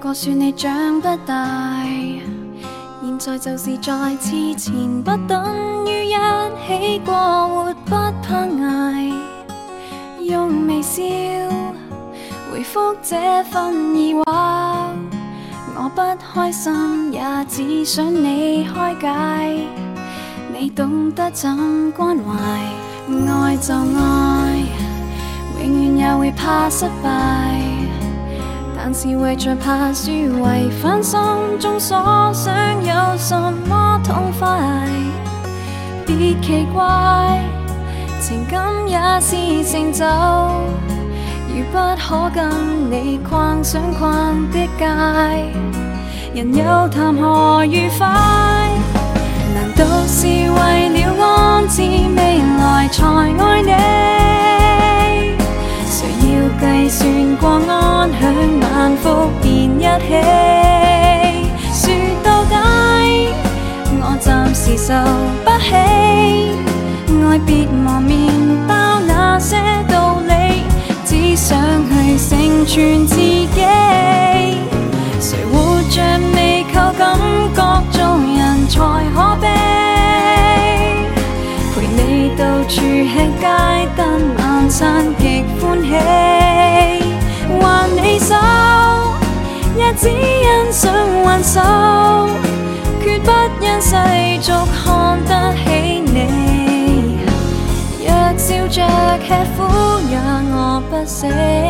過說你長不大，現在就是再次前，不等於一起過活不怕捱。用微笑回覆這份疑惑，我不開心也只想你開解，你懂得怎關懷。愛就愛，永遠也會怕失敗，但是為着怕輸，違反心中所想，有什麼痛快？別奇怪，情感也是成就，如不可跟你逛想逛的街，人又談何愉快？難道是為了安置未來才愛你？誰要計算過安享晚福便一起？說到底，我暫時受不起，愛別磨麵包那些道理，只想去成全自己。誰活着未靠感覺做人才可悲，陪你到處吃街燈晚餐極歡喜，還你手也只因想還手，決不因世俗看得起你。若笑着吃苦也餓不死，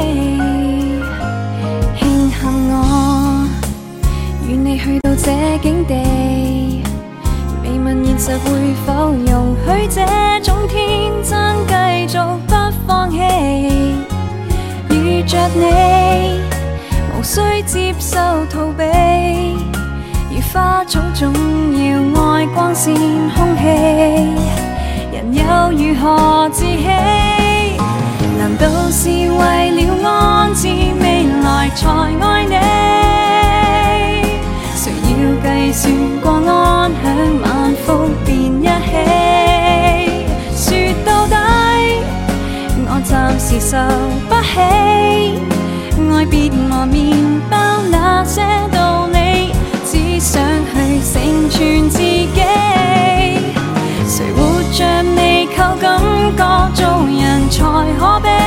慶幸我與你去到這境地，未問現實會否容許這種天真繼續不放棄。遇着你無需接受逃避，如花草總要愛光線空氣，人又如何自欺？難道是為了安置未來才愛你？誰要計算過安享晚福便一起？說到底，我暫時受不起，愛別磨麵包那些道理，只想去成全自己。誰活着未靠感覺做人才可悲，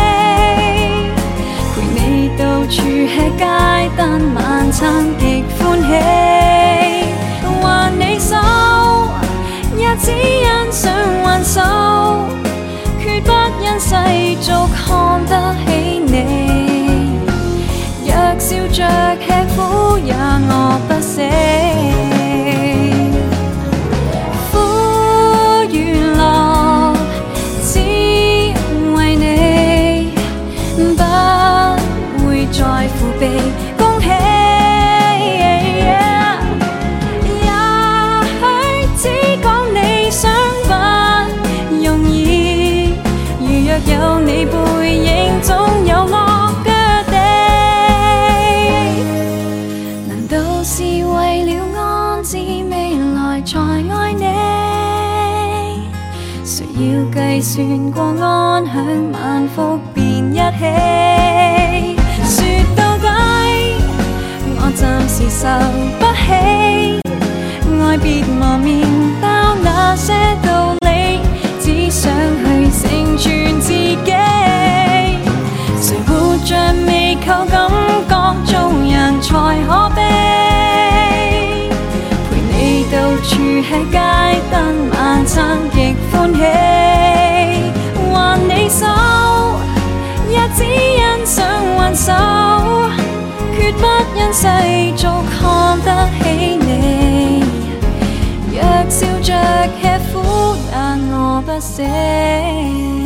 陪你到處吃街燈晚餐極歡喜，還你手也只因想還手，決不因世俗看得起你。若笑着吃苦也餓不死，在乎被恭喜，也許只講理想不容易，如若有你背影總有落腳地。難道是為了安置未來才愛你？誰要計算過安享晚福便一起？我暫時受不起，愛別磨麵包那些道理，只想去成全自己。誰活着未靠感覺做人才可悲，陪你到處吃街燈晚餐極歡喜，還你手也只因想還手，決不因世俗看得起你。若笑着吃苦也餓不死。